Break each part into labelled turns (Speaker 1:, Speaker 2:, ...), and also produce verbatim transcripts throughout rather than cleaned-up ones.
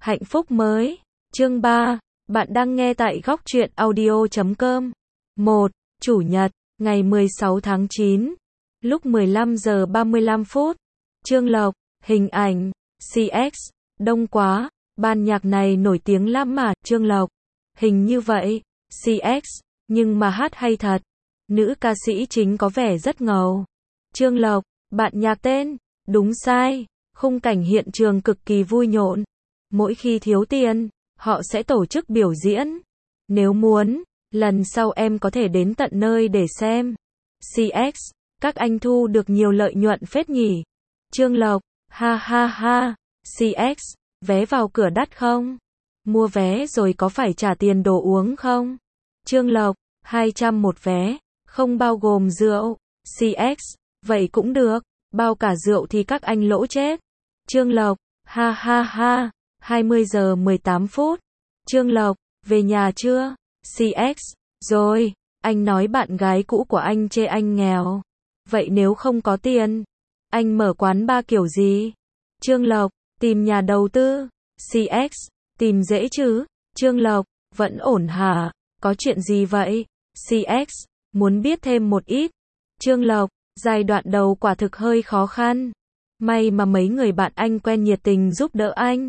Speaker 1: Hạnh phúc mới. Chương ba. Bạn đang nghe tại góc truyện audio chấm com. một. Chủ nhật, ngày mười sáu tháng chín. Lúc mười lăm giờ ba mươi lăm phút. Trương Lộc, hình ảnh, xê ích, đông quá, ban nhạc này nổi tiếng lắm mà, Trương Lộc. Hình như vậy, xê ích, nhưng mà hát hay thật. Nữ ca sĩ chính có vẻ rất ngầu. Trương Lộc, bạn nhạc tên, đúng sai, khung cảnh hiện trường cực kỳ vui nhộn. Mỗi khi thiếu tiền, họ sẽ tổ chức biểu diễn. Nếu muốn, lần sau em có thể đến tận nơi để xem. xê ích, các anh thu được nhiều lợi nhuận phết nhỉ. Trương Lộc, ha ha ha, xê ích, vé vào cửa đắt không? Mua vé rồi có phải trả tiền đồ uống không? Trương Lộc, hai trăm một vé, không bao gồm rượu. xê ích, vậy cũng được, bao cả rượu thì các anh lỗ chết. Trương Lộc, ha ha ha, hai mươi giờ mười tám phút. Trương Lộc, về nhà chưa? xê ích, rồi, anh nói bạn gái cũ của anh chê anh nghèo. Vậy nếu không có tiền, anh mở quán bar kiểu gì? Trương Lộc, tìm nhà đầu tư. xê ích, tìm dễ chứ? Trương Lộc, vẫn ổn hả? Có chuyện gì vậy? xê ích, muốn biết thêm một ít. Trương Lộc, giai đoạn đầu quả thực hơi khó khăn. May mà mấy người bạn anh quen nhiệt tình giúp đỡ anh.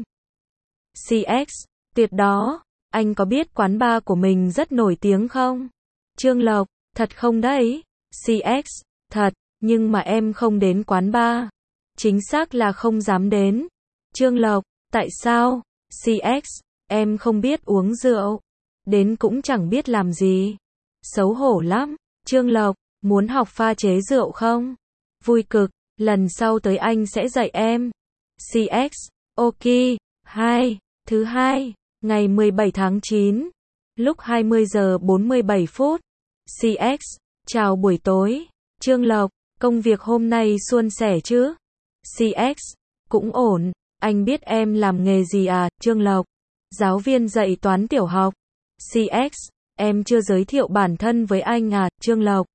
Speaker 1: xê ích, tuyệt đó, anh có biết quán bar của mình rất nổi tiếng không? Trương Lộc, thật không đấy? xê ích, thật, nhưng mà em không đến quán bar. Chính xác là không dám đến. Trương Lộc, tại sao? xê ích, em không biết uống rượu. Đến cũng chẳng biết làm gì. Xấu hổ lắm. Trương Lộc, muốn học pha chế rượu không? Vui cực, lần sau tới anh sẽ dạy em. xê ích, ok. hai. Thứ hai, ngày mười bảy tháng chín. Lúc hai mươi giờ bốn mươi bảy phút. xê ích, chào buổi tối. Trương Lộc, công việc hôm nay suôn sẻ chứ? xê ích, cũng ổn. Anh biết em làm nghề gì à? Trương Lộc, giáo viên dạy toán tiểu học. xê ích, em chưa giới thiệu bản thân với anh à? Trương Lộc,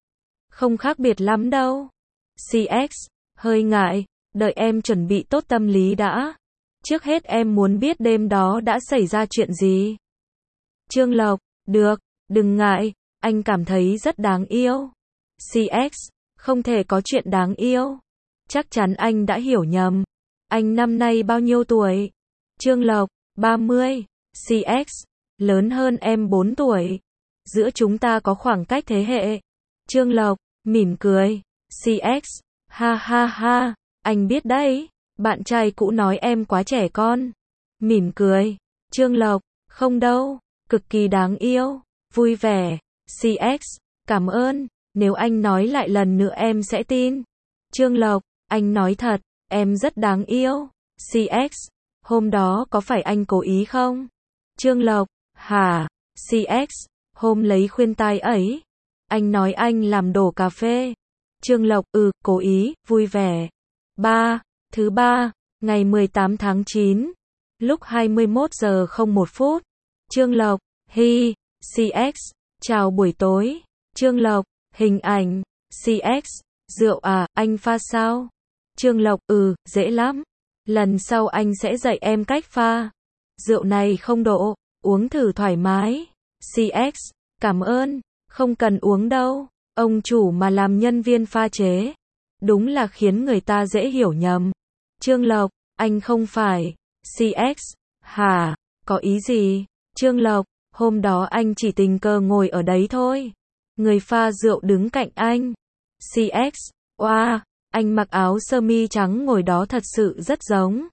Speaker 1: không khác biệt lắm đâu. xê ích, hơi ngại, đợi em chuẩn bị tốt tâm lý đã. Trước hết em muốn biết đêm đó đã xảy ra chuyện gì. Trương Lộc, được, đừng ngại, anh cảm thấy rất đáng yêu. xê ích, không thể có chuyện đáng yêu. Chắc chắn anh đã hiểu nhầm. Anh năm nay bao nhiêu tuổi? Trương Lộc, ba mươi. xê ích, lớn hơn em bốn tuổi. Giữa chúng ta có khoảng cách thế hệ. Trương Lộc, mỉm cười. xê ích, ha ha ha, anh biết đấy, bạn trai cũ nói em quá trẻ con. Mỉm cười. Trương Lộc, không đâu, cực kỳ đáng yêu, vui vẻ. xê ích, cảm ơn, nếu anh nói lại lần nữa em sẽ tin. Trương Lộc, anh nói thật, em rất đáng yêu. xê ích, hôm đó có phải anh cố ý không? Trương Lộc, hả? xê ích, hôm lấy khuyên tai ấy, anh nói anh làm đổ cà phê. Trương Lộc, ừ, cố ý, vui vẻ. ba. Thứ ba, ngày mười tám tháng chín. Lúc hai mươi mốt giờ không một phút. Trương Lộc, hi, xê ích, chào buổi tối. Trương Lộc, hình ảnh, xê ích, rượu à, anh pha sao? Trương Lộc, ừ, dễ lắm. Lần sau anh sẽ dạy em cách pha. Rượu này không độ, uống thử thoải mái. xê ích, cảm ơn, không cần uống đâu. Ông chủ mà làm nhân viên pha chế, đúng là khiến người ta dễ hiểu nhầm. Trương Lộc, anh không phải. xê ích, hả? Có ý gì? Trương Lộc, hôm đó anh chỉ tình cờ ngồi ở đấy thôi. Người pha rượu đứng cạnh anh. xê ích, oa, wow, anh mặc áo sơ mi trắng ngồi đó thật sự rất giống.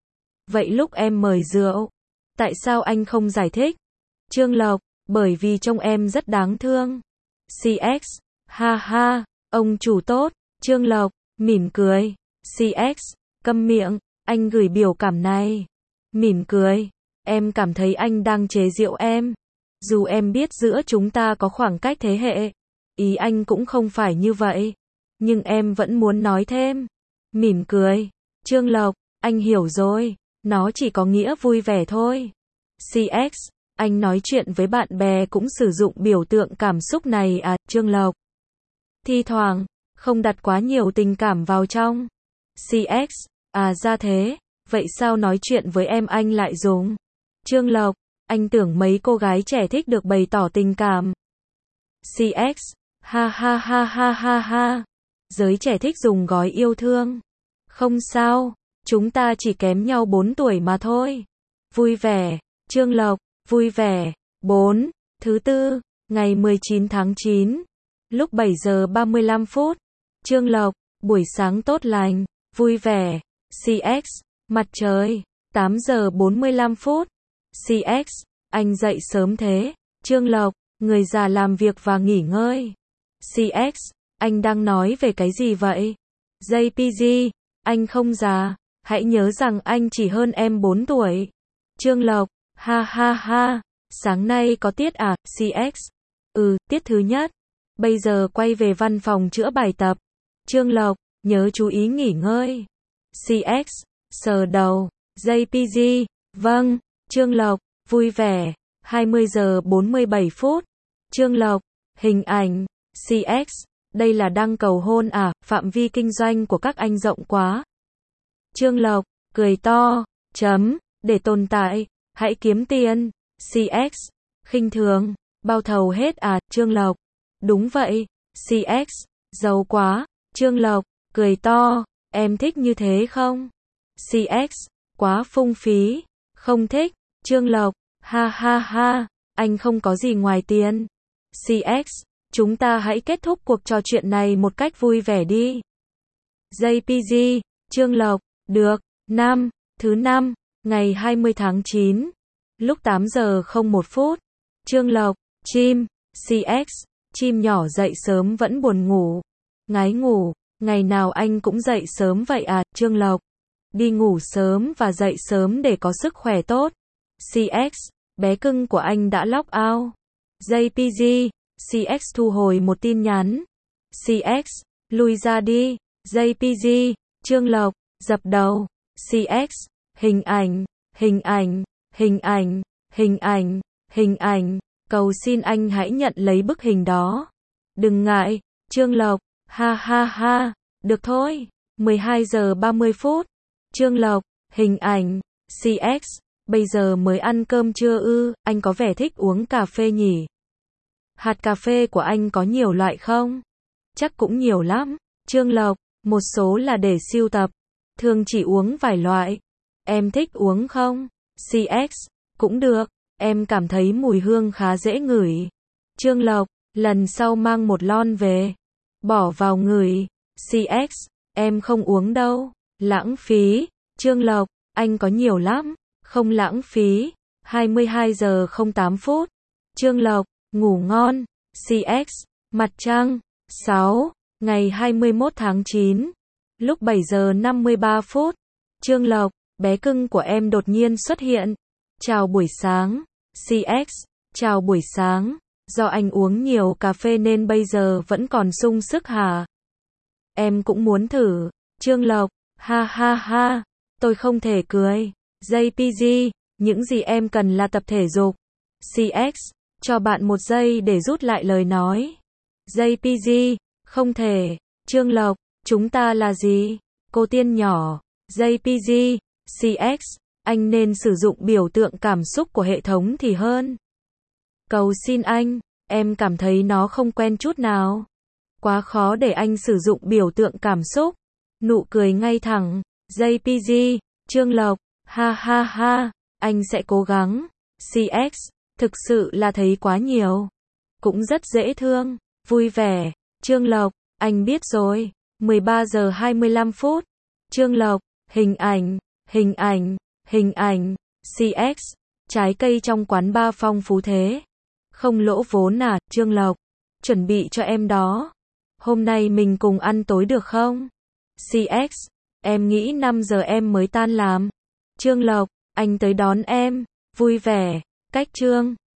Speaker 1: Vậy lúc em mời rượu, tại sao anh không giải thích? Trương Lộc, bởi vì trông em rất đáng thương. xê ích, ha ha, ông chủ tốt. Trương Lộc, mỉm cười. xê ích, câm miệng, anh gửi biểu cảm này. Mỉm cười, em cảm thấy anh đang chế giễu em. Dù em biết giữa chúng ta có khoảng cách thế hệ, ý anh cũng không phải như vậy. Nhưng em vẫn muốn nói thêm. Mỉm cười. Trương Lộc, anh hiểu rồi, nó chỉ có nghĩa vui vẻ thôi. xê ích, anh nói chuyện với bạn bè cũng sử dụng biểu tượng cảm xúc này à? Trương Lộc, thi thoảng, không đặt quá nhiều tình cảm vào trong. xê ích, à ra thế, vậy sao nói chuyện với em anh lại dùng? Trương Lộc, anh tưởng mấy cô gái trẻ thích được bày tỏ tình cảm. xê ích, ha ha ha ha ha ha. Giới trẻ thích dùng gói yêu thương. Không sao, chúng ta chỉ kém nhau bốn tuổi mà thôi. Vui vẻ, Trương Lộc, vui vẻ. bốn. Thứ tư, ngày mười chín tháng chín, lúc bảy giờ ba mươi lăm phút. Trương Lộc, buổi sáng tốt lành, vui vẻ. xê ích, mặt trời, tám giờ bốn mươi lăm phút. xê ích, anh dậy sớm thế. Trương Lộc, người già làm việc và nghỉ ngơi. xê ích, anh đang nói về cái gì vậy? jê pê giê, anh không già, hãy nhớ rằng anh chỉ hơn em bốn tuổi. Trương Lộc, ha ha ha, sáng nay có tiết à? xê ích, ừ, tiết thứ nhất. Bây giờ quay về văn phòng chữa bài tập. Trương Lộc, nhớ chú ý nghỉ ngơi. xê ích, sờ đầu. jê pê giê, vâng. Trương Lộc, vui vẻ. hai mươi giờ bốn mươi bảy phút. Trương Lộc, hình ảnh. xê ích, đây là đăng cầu hôn à? Phạm vi kinh doanh của các anh rộng quá. Trương Lộc, cười to. Chấm, để tồn tại, hãy kiếm tiền. xê ích, khinh thường, bao thầu hết à? Trương Lộc, đúng vậy. xê ích, giàu quá. Trương Lộc, cười to, em thích như thế không? xê ích, quá phung phí, không thích. Trương Lộc, ha ha ha, anh không có gì ngoài tiền. xê ích, chúng ta hãy kết thúc cuộc trò chuyện này một cách vui vẻ đi. jê pê giê, Trương Lộc, được. năm. Thứ năm, ngày hai mươi tháng chín, lúc tám giờ không một phút. Trương Lộc, chim. xê ích, chim nhỏ dậy sớm vẫn buồn ngủ. Ngái ngủ, ngày nào anh cũng dậy sớm vậy à? Trương Lộc, đi ngủ sớm và dậy sớm để có sức khỏe tốt. xê ích, bé cưng của anh đã log out. jê pê giê, xê ích thu hồi một tin nhắn. xê ích, lui ra đi. jê pê giê, Trương Lộc, dập đầu. xê ích, hình ảnh, hình ảnh, hình ảnh, hình ảnh, hình ảnh, cầu xin anh hãy nhận lấy bức hình đó. Đừng ngại, Trương Lộc, ha ha ha, được thôi. mười hai giờ ba mươi phút. Trương Lộc, hình ảnh, xê ích, bây giờ mới ăn cơm trưa ư? Anh có vẻ thích uống cà phê nhỉ? Hạt cà phê của anh có nhiều loại không? Chắc cũng nhiều lắm. Trương Lộc, một số là để sưu tập, thường chỉ uống vài loại. Em thích uống không? xê ích, cũng được, em cảm thấy mùi hương khá dễ ngửi. Trương Lộc, lần sau mang một lon về, bỏ vào ngửi. xê ích, em không uống đâu, lãng phí. Trương Lộc, anh có nhiều lắm, không lãng phí. hai mươi hai giờ không tám phút. Trương Lộc, ngủ ngon. xê ích, mặt trăng. sáu. Ngày hai mươi mốt tháng chín, lúc bảy giờ năm mươi ba phút. Trương Lộc, bé cưng của em đột nhiên xuất hiện. Chào buổi sáng. xê ích, chào buổi sáng. Do anh uống nhiều cà phê nên bây giờ vẫn còn sung sức hả? Em cũng muốn thử. Trương Lộc, ha ha ha, tôi không thể cười. jê pê giê, những gì em cần là tập thể dục. xê ích, cho bạn một giây để rút lại lời nói. jê pê giê, không thể. Trương Lộc, chúng ta là gì? Cô tiên nhỏ. jê pê giê, xê ích, anh nên sử dụng biểu tượng cảm xúc của hệ thống thì hơn. Cầu xin anh, em cảm thấy nó không quen chút nào. Quá khó để anh sử dụng biểu tượng cảm xúc. Nụ cười ngay thẳng. jê pê giê, Trương Lộc, ha ha ha, anh sẽ cố gắng. xê ích, thực sự là thấy quá nhiều. Cũng rất dễ thương, vui vẻ. Trương Lộc, anh biết rồi. mười ba giờ hai mươi lăm phút. Trương Lộc, hình ảnh, hình ảnh, hình ảnh, xê ích, trái cây trong quán bar phong phú thế. Không lỗ vốn à? Trương Lộc, chuẩn bị cho em đó. Hôm nay mình cùng ăn tối được không? xê ích, em nghĩ năm giờ em mới tan làm. Trương Lộc, anh tới đón em. Vui vẻ. Cách Trương